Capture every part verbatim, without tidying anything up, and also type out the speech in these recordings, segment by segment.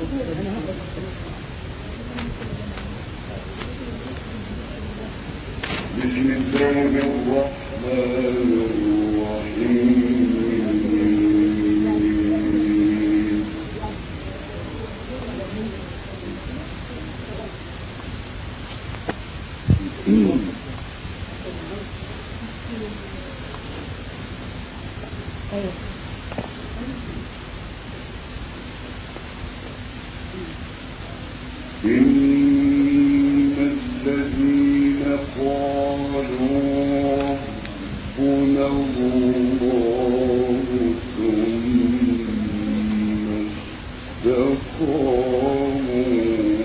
بسم الله الرحمن الرحيم إن الذين قالوا ربنا الله ثم استقاموا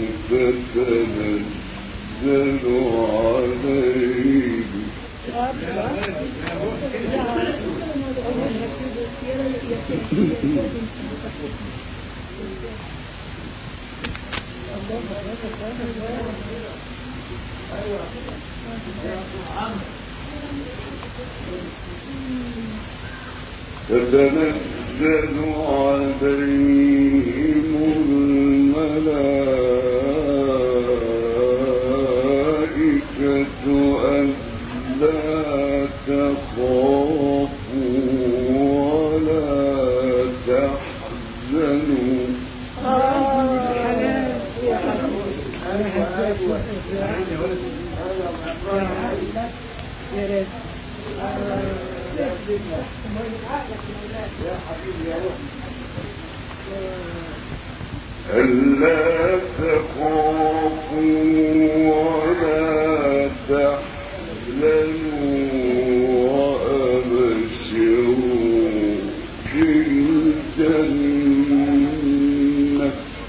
تتنزل عليهم تتنزل عليهم الملائكة ألا تخافوا ولا تحزنوا ألا تخافوا ولا تحزنوا وأبشروا بالجنة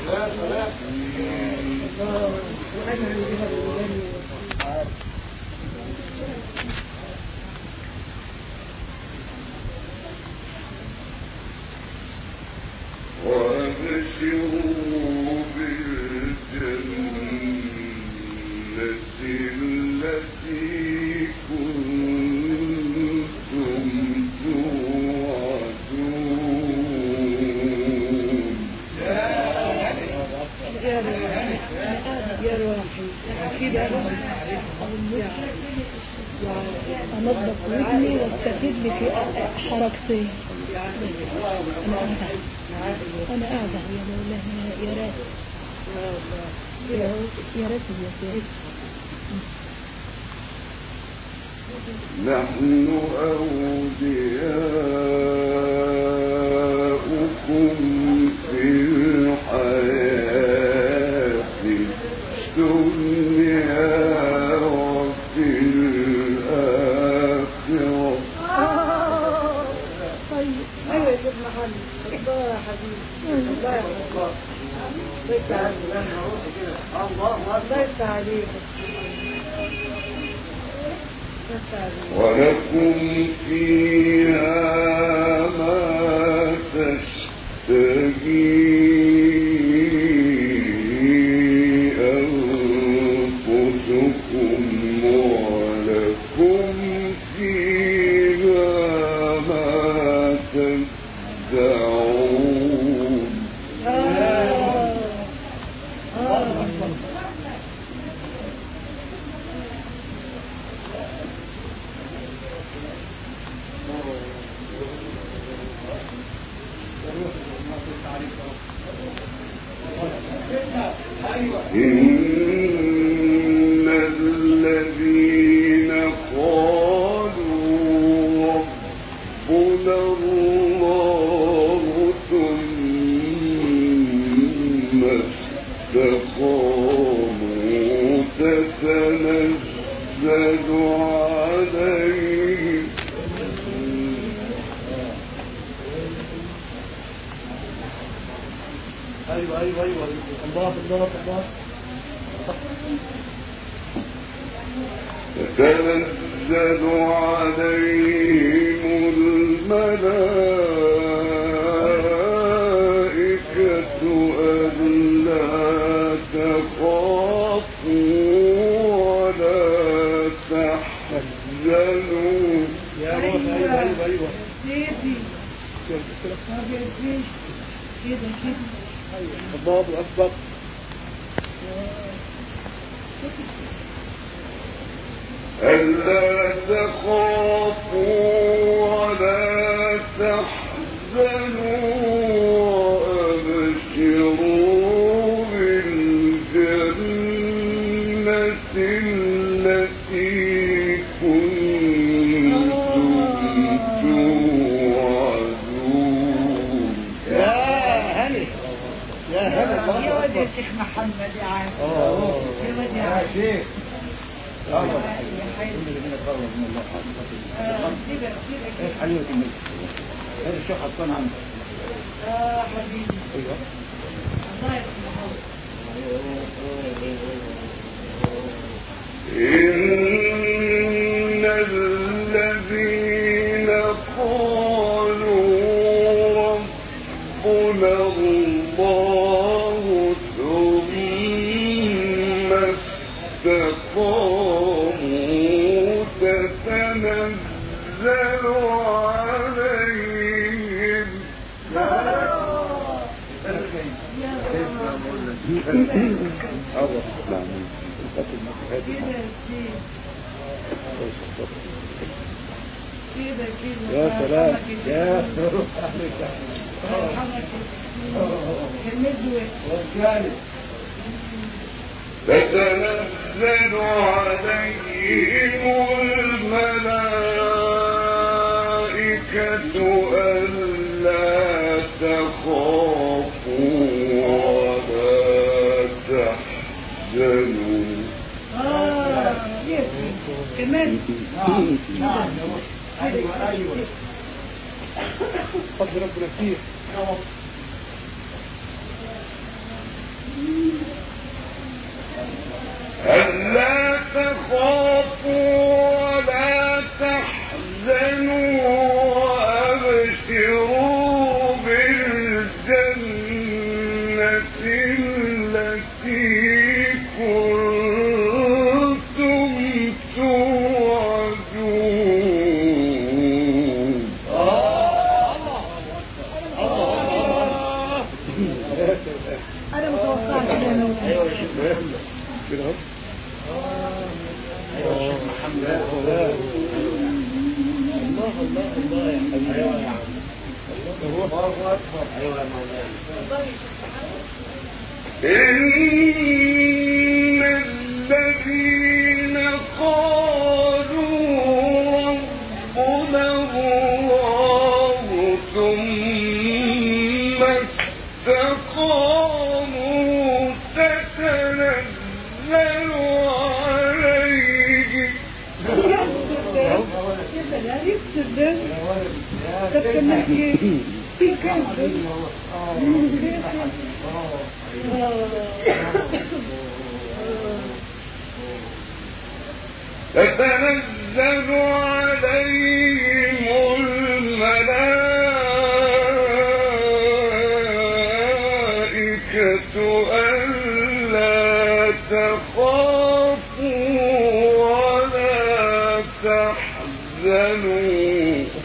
وأبشروا بالجنة التي كنتم توعدون. يا روحي كده أنظف ودني واستفيد لي في حركتين. أنا قاعدة أنا قاعدة يا مولانا يا رات يا رات يا سيد. نحن أولياؤكم في الحياة الدنيا وفي الآخرة. طيب أيوة يا سيد محمد الله يا حبيبي الله يا حبيبي الله يفتح عليك ولكم فيها ما تشتهي أنفسكم ولكم فيها ما تدعون. إن الذين قالوا ربنا الله ثم استقاموا تتنزل عليهم ايوه ايوه ايوه الله الله الله تتنزل عليهم الملائكة ألا تخافوا ولا تحزنوا. يا روح ايوه ايوه ايوه سيدي ما بيجيش كده كده الله أكبر. ألا تخافوا ولا تحزنوا وأبشروا بالجنة التي كنتم توعدون. يا هلا يا هلا يا ولد يا شيخ محمد يا عم. اه يا ولد يا يا عم. شيخ. يا حبيبي. ايش حلوة الملك؟ هذا الشيخ حطان عندك. اه حبيبي. ايوه. الله يسلمك. إن الذين قالوا ربنا الله ثم استقاموا تتنزل عليهم كده كده يا سلام يا تتنزل عليهم الملائكة ألا تخافوا ولا تحزنوا. اه كمان نعم ايوه ايوه فضل ربنا كتير. ألا تخافوا ولا تحزنوا وأبشروا بالجنة التي كنتم توعدون. أنا متوقعت كده أنا وأنت. كده اهو. ايوه الشيخ محمد. الله الله الله يا حبيبي. ايوه يا عم. الله اكبر. ايوه يا مولانا. إن الذين قالوا ربنا الله ثم استقاموا تتنزل عليهم يكتب ده طب كمان كيف في كيف تتنزل عليهم الملائكة ألا تخافوا ولا تحزنوا.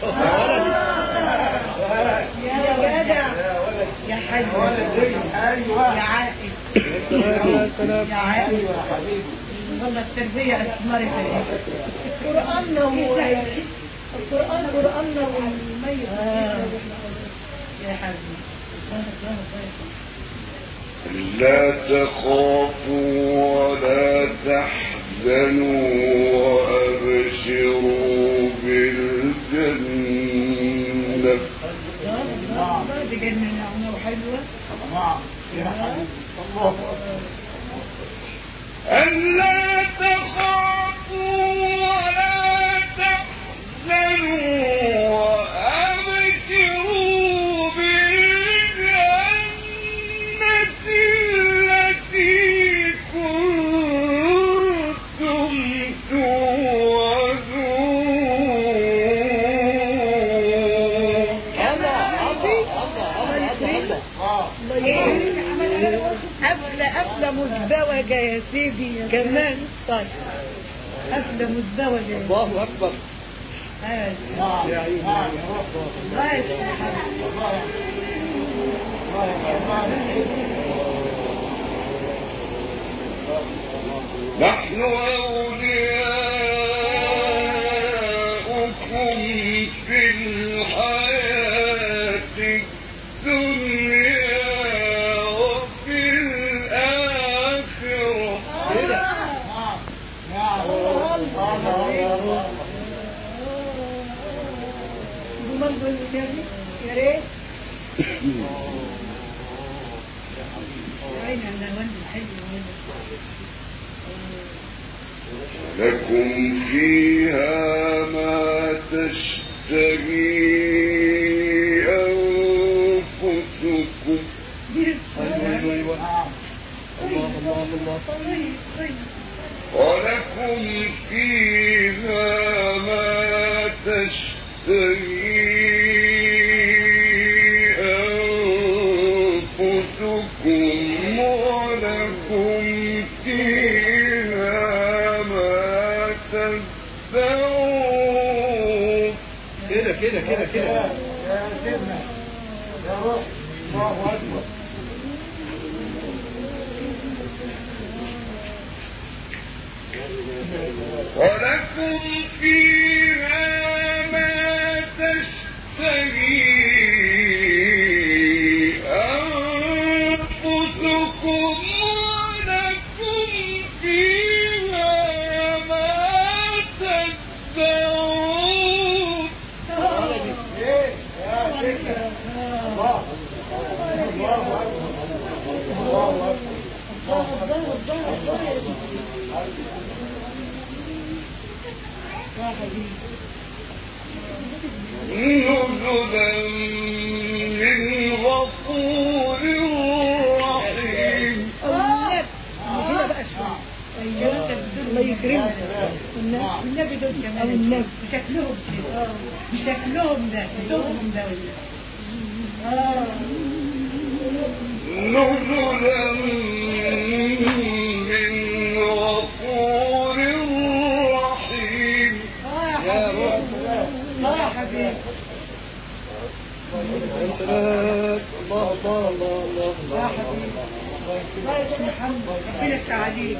يا جدع يا حاج ايوه يا عاقل يا سلام يا عاقل ايوه يا حبيبي. والله التربية أثمرت قرآننا القرآن قرآننا والميت يا حبيبي. لا تخافوا ولا تحزنوا وأبشروا بالجنة. الله دي جنة نعمة وحلوة. نعم يا حبيبي. الله ألا تخافوا ولا تحزنوا وأبشروا بالجنة التي كنتم توعدون. قبل قبل مزدوجة يا سيدي كمان. طيب قبل مزدوجة يا الله اكبر. أيوة. يا عيني. الله يسلمك. نحن أولياؤكم في الحياة الدنيا وفي الآخرة. يا ريت لكم فيها ما تشتهي أنفسكم ولكم فيها ما تشتهي أنفسكم ولكم فيها ما تدعون. كده كده كده كده يا سيدنا يا روح الله أكبر. ولكم فيها ما تشتهي أنفسكم ولكم فيها ما تدعون. ايه يا سيدنا الله الله أكبر الله نزلا من غفور رحيم. الله يكرمك. النبي دول كمان النبي بشكلهم بشكلهم ده بشكلهم ده نزلا من غفور رحيم. يا روح الله يا حبيبي. الله الله الله الله يا حبيبي الله يسلم محمد. ربنا يستعليك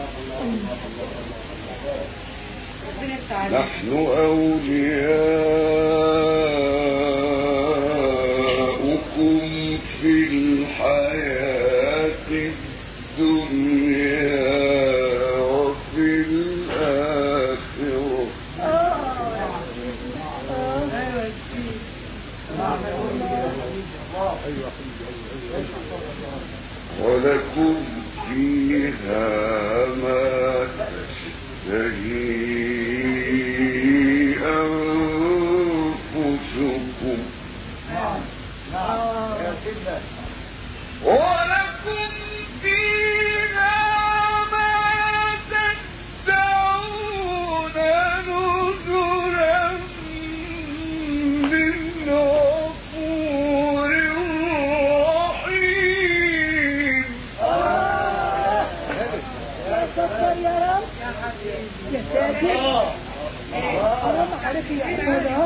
ربنا يستعليك. نحن أولياؤكم في الحياة الدنيا وفي الآخرة. ولكم فيها ما تشتهي أنفسكم ولكم فيها ما تدعون نزلا من غفور رحيم. يا ساتر يا رب يا ساتر حرام عليك يا أحمد اهو.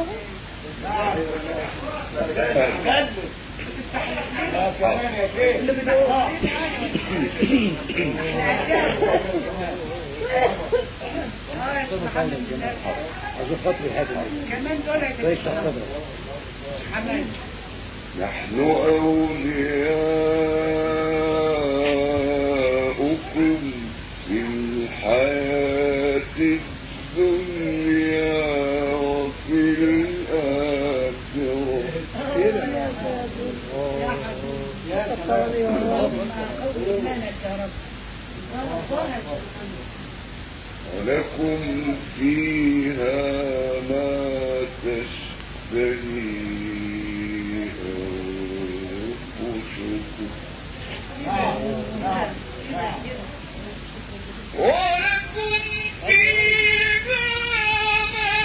اللي بدأ عشان خاطري هذا كمان دول كويس صدرك. عمل نحن أولياؤكم في الحياة الدنيا وفي الآخرة. يا ساتر يا رب إيمانك يا رب. ولكم فيها ما تشتهي أنفسكم ولكم فيها ما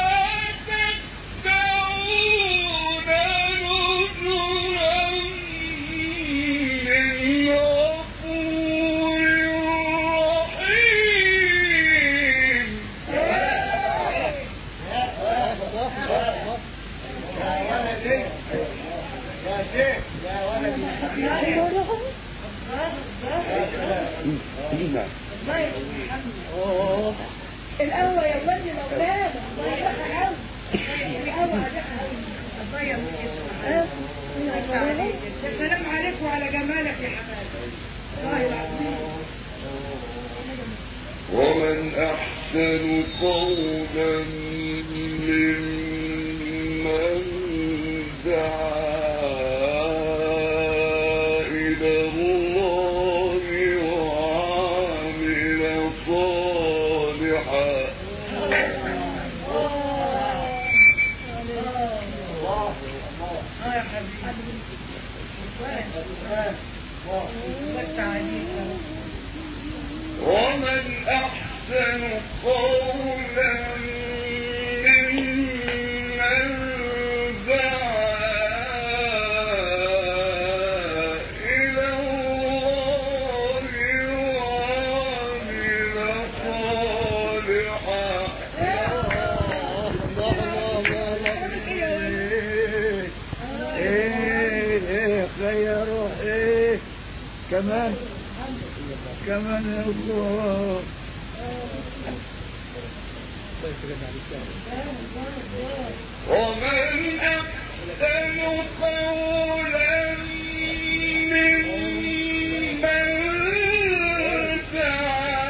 تدعون نزلا من غفور رحيم. نعم. أوه. القهوة يا ولد الأولاد ضيعها قوي القهوة ضيع السلام عليكم وعلى جمالك يا حبايبي والله العظيم. ومن أحسن قولا ممن دعا إلى الله وعمل صالحا. اه يا حبيبي ومن أحسن قولا ممن دعا إلى الله وعمل صالحا. يا روح ايه كمان كمان يا الله. ومن أحسن قولا ممن دعا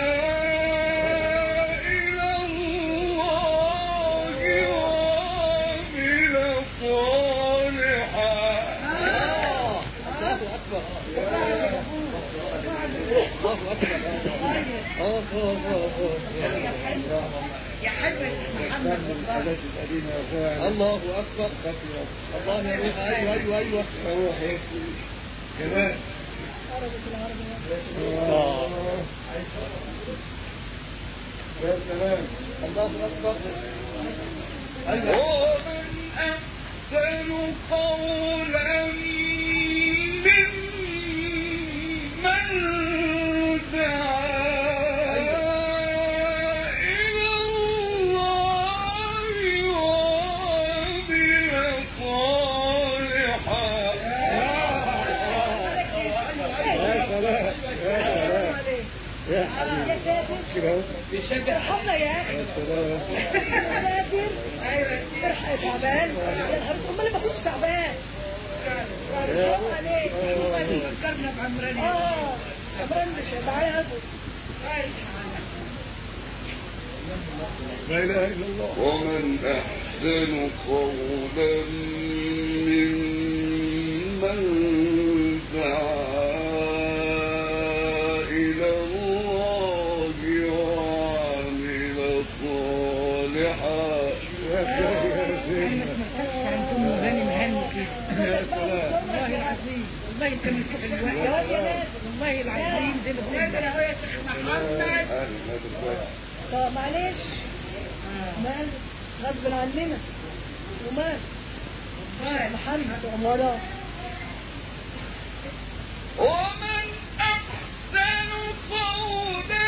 إلى الله وعمل صالحا. يا حبيبي محمد الله أكبر. الله يا روح. أيوة أيوة أيوة روحي كمان. يا سلام. الله أكبر. ومن أحسن قولا ممن دعا إلى الله وعمل صالحا. يا سلام يا سلام يا حبيبي كده بيشجع حظنا يا اخي. يا سلام. ايوه فرحه تعبان امال ما كنتش تعبان. برافو عليك. فكرنا بعمران. اه عمران مش معايا ابو. لا اله الا الله. ومن أحسن قولا ممن دعا إلى الله وعمل صالحا. يا سيدنا عندكم مغني مهني كده. يا سلام. والله العظيم والله انت من كل الوقت والله العظيم زي ما تقول يا شيخ محمد. طب معلش مال غصب عننا ومال محمد عمارة. ومن أحسن قولا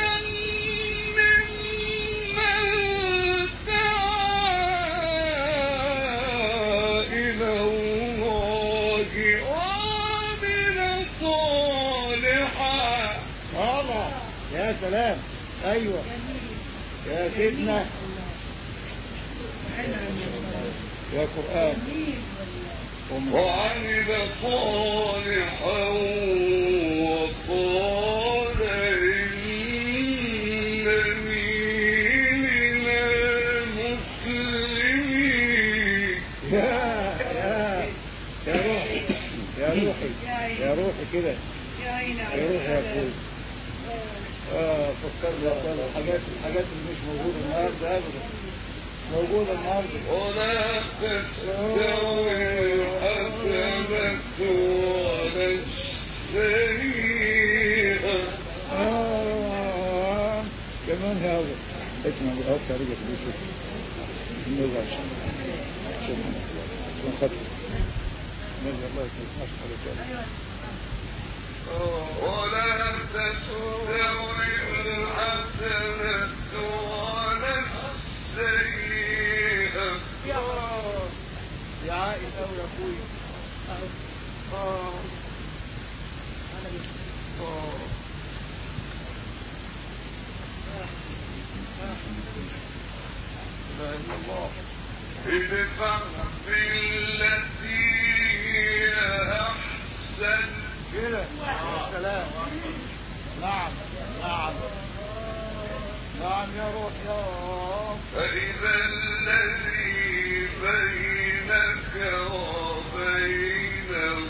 ممن دعا إلى الله وعمل صالحا. الله يا سلام. ايوه يا سيدنا يا قرآن. وعمل صالحا وقال إنني من المسلمين. يا يا يا روحي يا روحي يا روحي كده يا عيني يا روحي يا اخوي. اه فكرنا الحاجات الحاجات اللي مش موجوده النهارده ابدا موجوده النهارده. ولا تستوي الحسنة ولا السيئة. آه كمان هذا اسمع بقى طريقة بيشوف النظر شوف ونخطط نرجع الله يكون أشهر كده. ولا تستوي الحسنة ولا السيئة. يا عائل أو يا أخوي. آه آه الله. ادفع بالتي هي أحسن كده يا سلام. نعم نعم نعم يا روح يا رب. فإذا الذي بينك وبينه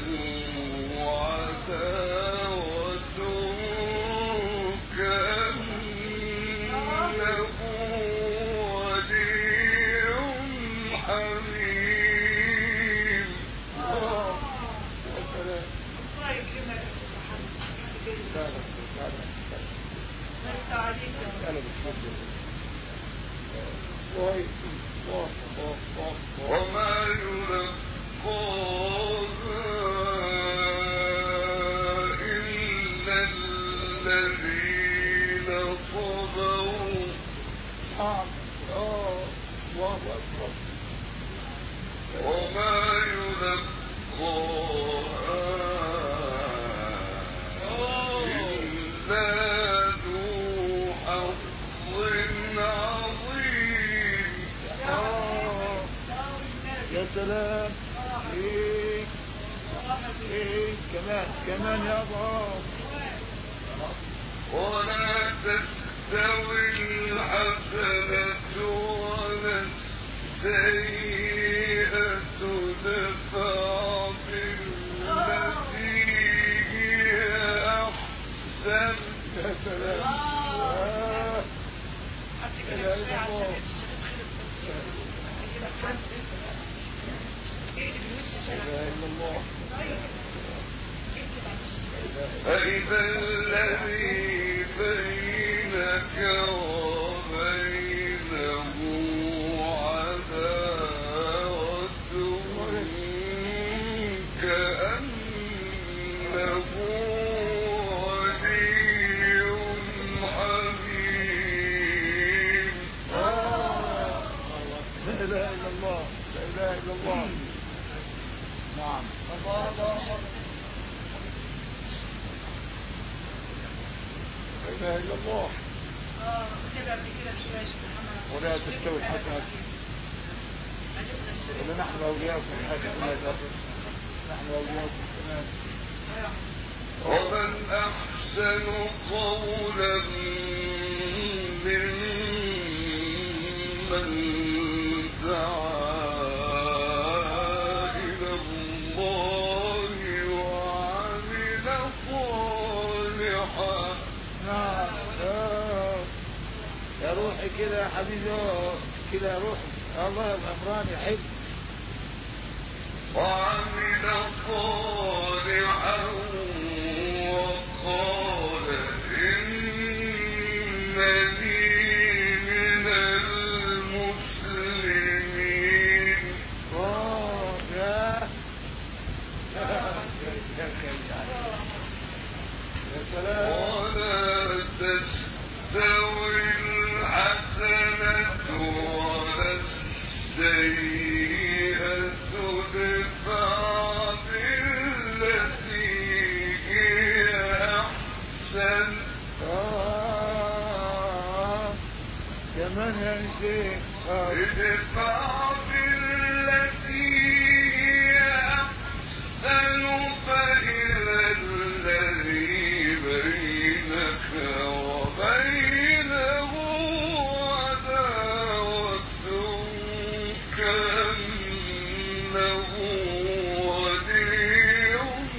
عداوة كأنه ولي حميم. الله يا سلام. لا لا لا لا لا كويس. الله الله الله. وما يلقاها إلا الذين صبروا. نعم. اه الله أكبر. وما يلقاها إلا ذو حظ عظيم. آه. يا سلام. ايه ايه كمان كمان يا الله. ولا تستوي الحسنة ولا السيئة ادفع بالتي هي أحسن. يا سلام. آه. لا إله إلا الله. لا إله إلا الله. فإذا الذي بينك وبينه عداوة كأنه ولي حميم. لا إله إلا الله. لا إله إلا الله. نعم. الله الله. لا إله إلا الله. ولا تستوي الحسنة ولا نحن أولياؤكم الحسنة. نحن أولياؤكم كمان. ومن أحسن قولا ممن دعا إلى الله وعمل صالحا. نعم. آه. يا روحي كده يا حبيبي. آه. كده يا روحي. الله يا غفران يحب. وعمل صالحا وقال إنني من المسلمين. آه. يا يا سلام. ولا تستوي الحسنة ولا السيئة ادفع بالتي هي أحسن. آه. كمان يا شيخ. آه. ادفع بالتي هي أحسن فإذا الذي بينك وبينه عداوة كأنه ولي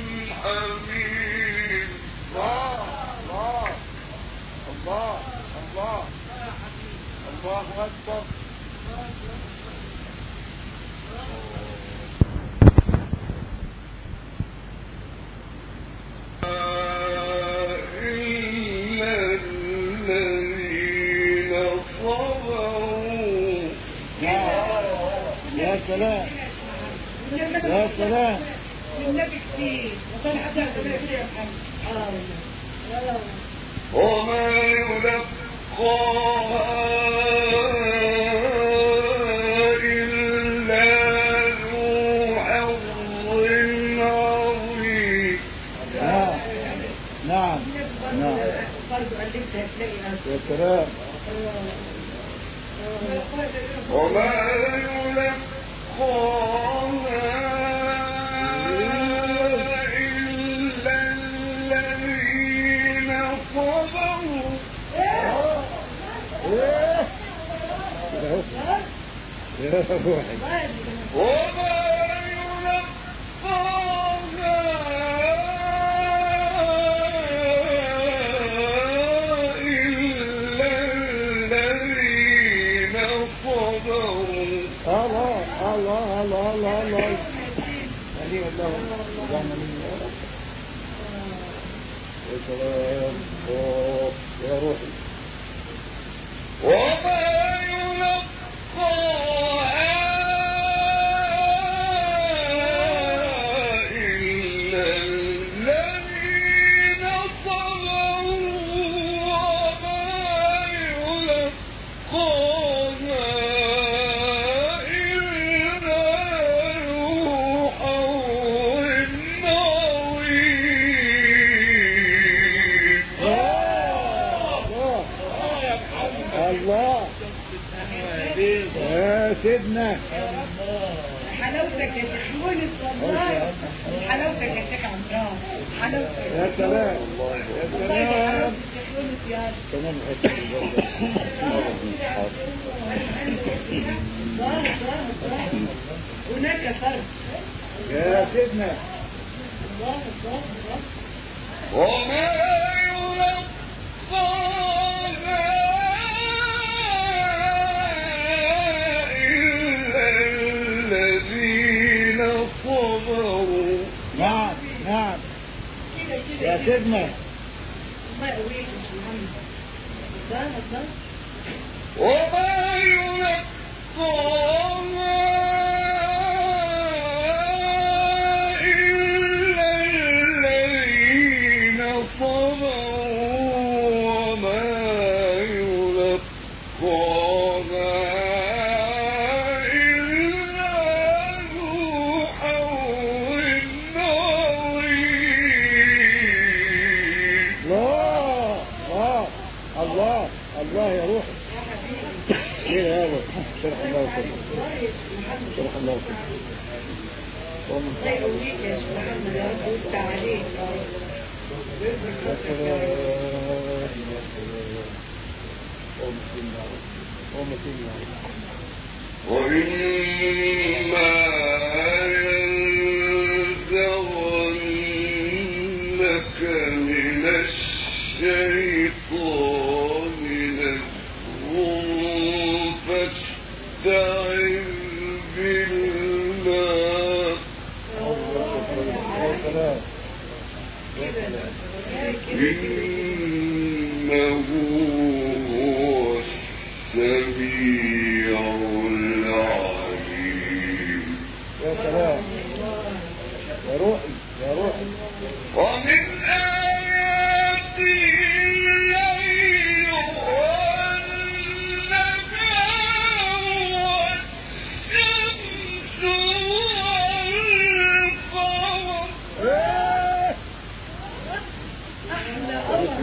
حميم. الله الله الله الله الله أكبر. إلا الذين صبروا. يا سلام. يا سلام. النبي كتير وكان حدا كتير يا محمد. وما يلقاها إلا ذو حظ عظيم. نعم نعم نعم. يا سلام. وما يلقاها إلا الذين صبروا يا روحي وما يلقاها إلا الذين صبروا الله الله الله الله الله هذه الله رجعنا من يا سلام أوه، يا روحي وما يلقاها إلا الذين صبروا وما يلقاها إلا ذو حظ عظيم. الله يا سيدنا حلاوتك يا شيخ يونس والله حلاوتك يا شيخ عمران حلاوتك يا سلام والله يا حلاوة سلام الشيخ يونس يا تمام حته ظاهر ظاهر ظاهر هناك فرق يا سيدنا ظاهر ظاهر ظاهر وما يلقاها إلا الذين صبروا. نعم نعم كده كده يا سيدنا الله يقويك يا شيخ محمد ظاهر ظاهر وما يلقاها إلا الذين صبروا وما يلقاها إلا ذو حظ عظيم. الله الله الله الله يا روحي ايه هذا شرح الله وسلم شرح الله وسلم الله يقويك يا شيخ محمد يا رب ويفتح عليك يا رب يا سلام يا سلام اللهم صل على اللهم صل على وإما ينزغنك من الشيطان نزغ فاستعذ بالله يا سلام يا سلام إنه هو السميع العليم. يا سلام يا روحي يا روحي ومن آياته الليل والنهار والشمس والقمر. احلى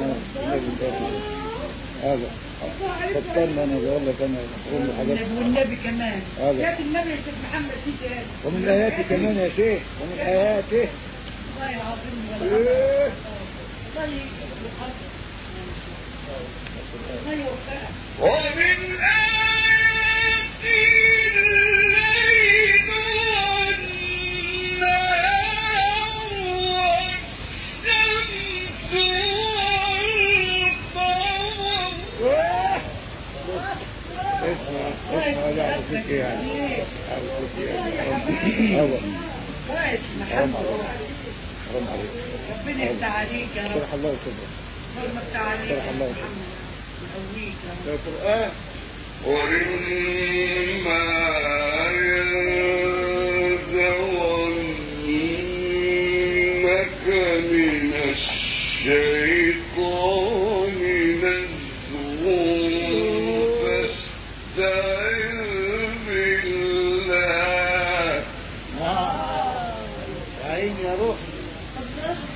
هذا فكرنا انا بقول لك انا اقول له حاجات والنبي والنبي كمان هذا. يا النبي يا شيخ محمد في جهاد ومن اياته كمان يا شيخ ومن اياته الله العظيم إيه. الله يوفقك الله يوفقك ومن آياته الليل والنهار والشمس والقمر. اسمع اسمع لا فيك يعني فيك يعني هذا كويس حرام محمد عليك حرام عليك ربنا يفتح عليك يا رب شرح الله وصدرك ربنا يفتح عليك شرح يا الله محمد يقويك يا رب يا القرآن وإما ينزغنك من الشيطان نزغ فاستعذ بالله. يا عيني يا روحي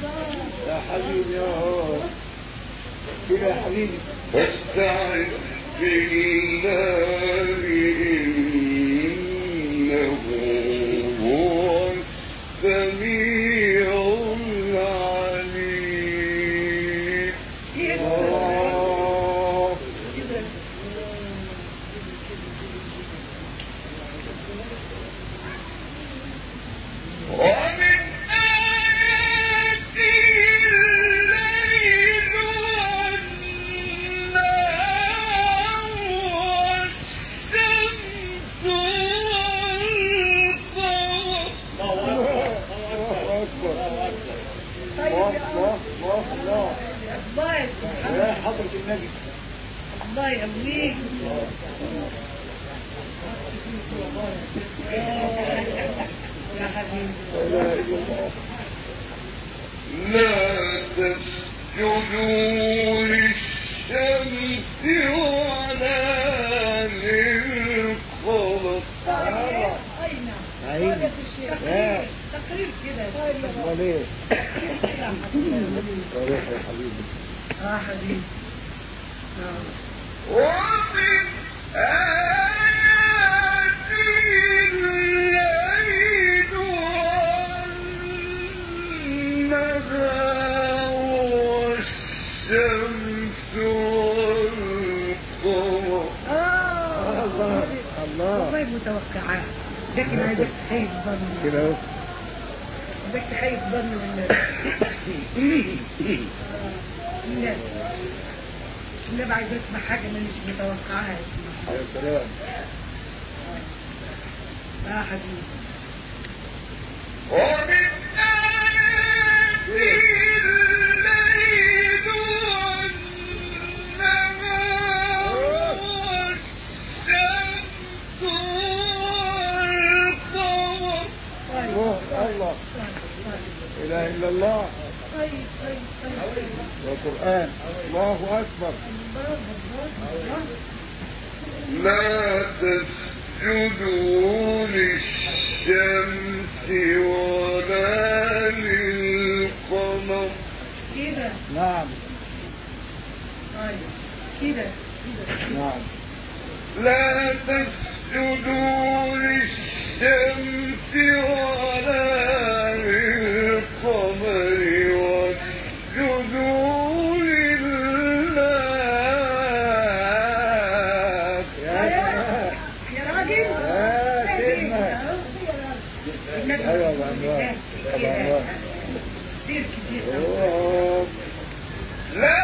يا حبيبي يا هو كده يا حبيبي فاستعذ بالله إنه هو السميع العليم. الله. ومن آياته الليل والنهار والشمس والقمر. الله أكبر. الله الله الله الله. الله يا سبحان يا حضرة النبي. الله يقويك. يا حبيبي لا إله إلا الله. لا تسجدوا للشمس ولا للقمر. أين أين؟ تقرير تقرير كده. أمال إيه؟ روح يا حبيبي. اه حبيبي. ومن آياته الليل والنهار والشمس والقمر. اه الله الله. والله متوقعات لكن عايزك تخيف ظني. كده أهو. عايزك تخيف ظني والناس. الناس النبي عايز يسمع حاجة ما مش متوقعها يسمع. يا سلام. اه حبيبي. ومن آياته الليل والنهار والشمس والقمر. الله الله. لا إله إلا الله. طيب طيب طيب. والقرآن. الله أكبر. لا تسجدوا للشمس ولا للقمر. كده نعم طيب كده نعم. لا تسجدوا للشمس ولا للقمر واسجدوا لله. يا سلام. يا راجل. يا سيدنا. أيوة العنوان. العنوان. كتير كتير. أوه. لا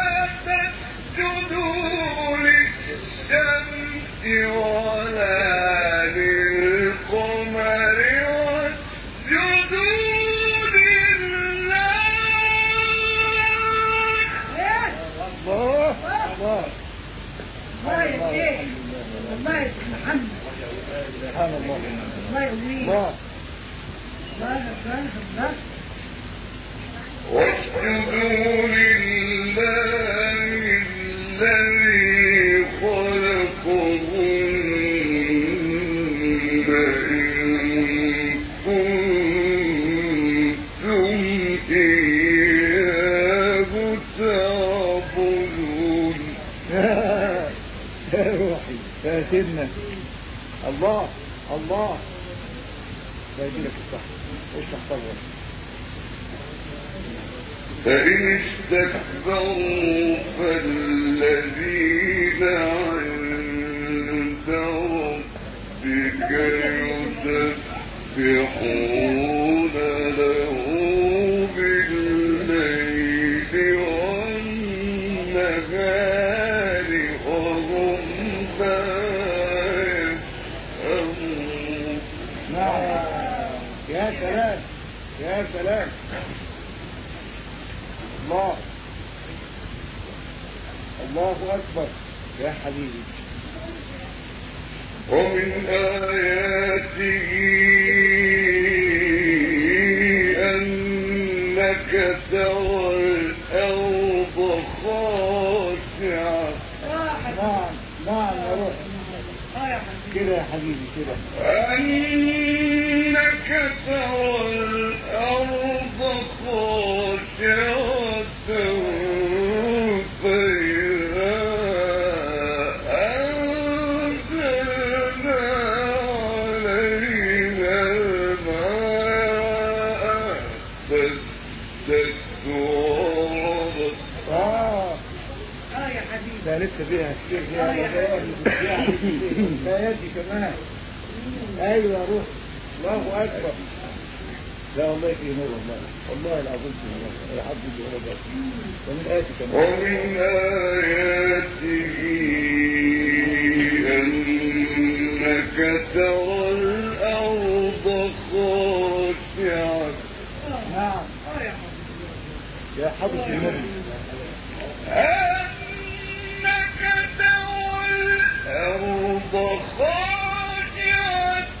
تسجدوا للشمس ولا للقمر واسجدوا لله. الله الله. الله يا شيخ. الله يا شيخ محمد. سبحان الله. الله يقويك. الله. الله الله الله. واسجدوا لله الذي خلقهن إن كنتم إياه تعبدون. يا روحي يا سيدنا. الله الله. لا يجيلك الصح. ايش تحتضر؟ فإن استكبروا فالذين عند ربك يسبحون له بالليل والنهار وهم لا يسأمون. نعم. يا سلام يا سلام. الله الله أكبر. يا حبيبي. ومن آياته أنك ترى الأرض خاشعة. نعم نعم يا روح. اه يا حبيبي. كده يا حبيبي كده. أنك ترى الأرض خاشعة فإذا لا لسه فيها كتير فيها لا يدي كمان. ايوه روح الله اكبر. لا والله في نور والله والله العظيم في نور ولا حد يجي هو بس. ومن آياته كمان ومن آياته أنك ترى الأرض خاشعة. نعم يا حضرة النبي أنك ترى الأرض خاشعة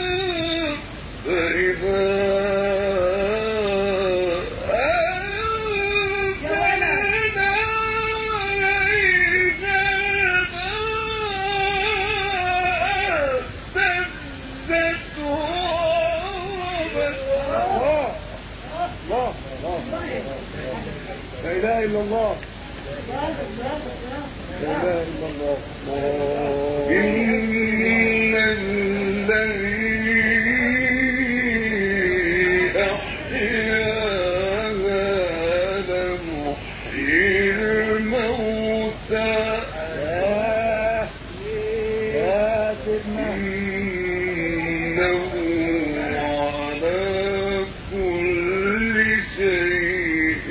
فإذا أنزلنا عليها الماء اهتزت وربت. الله الله الله لا إله إلا الله لا إله إلا الله إن الذي أحياها لمحيي الموتى يا سيدنا إنه على كل شيء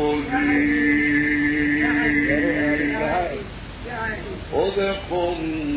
قدير. صدق الله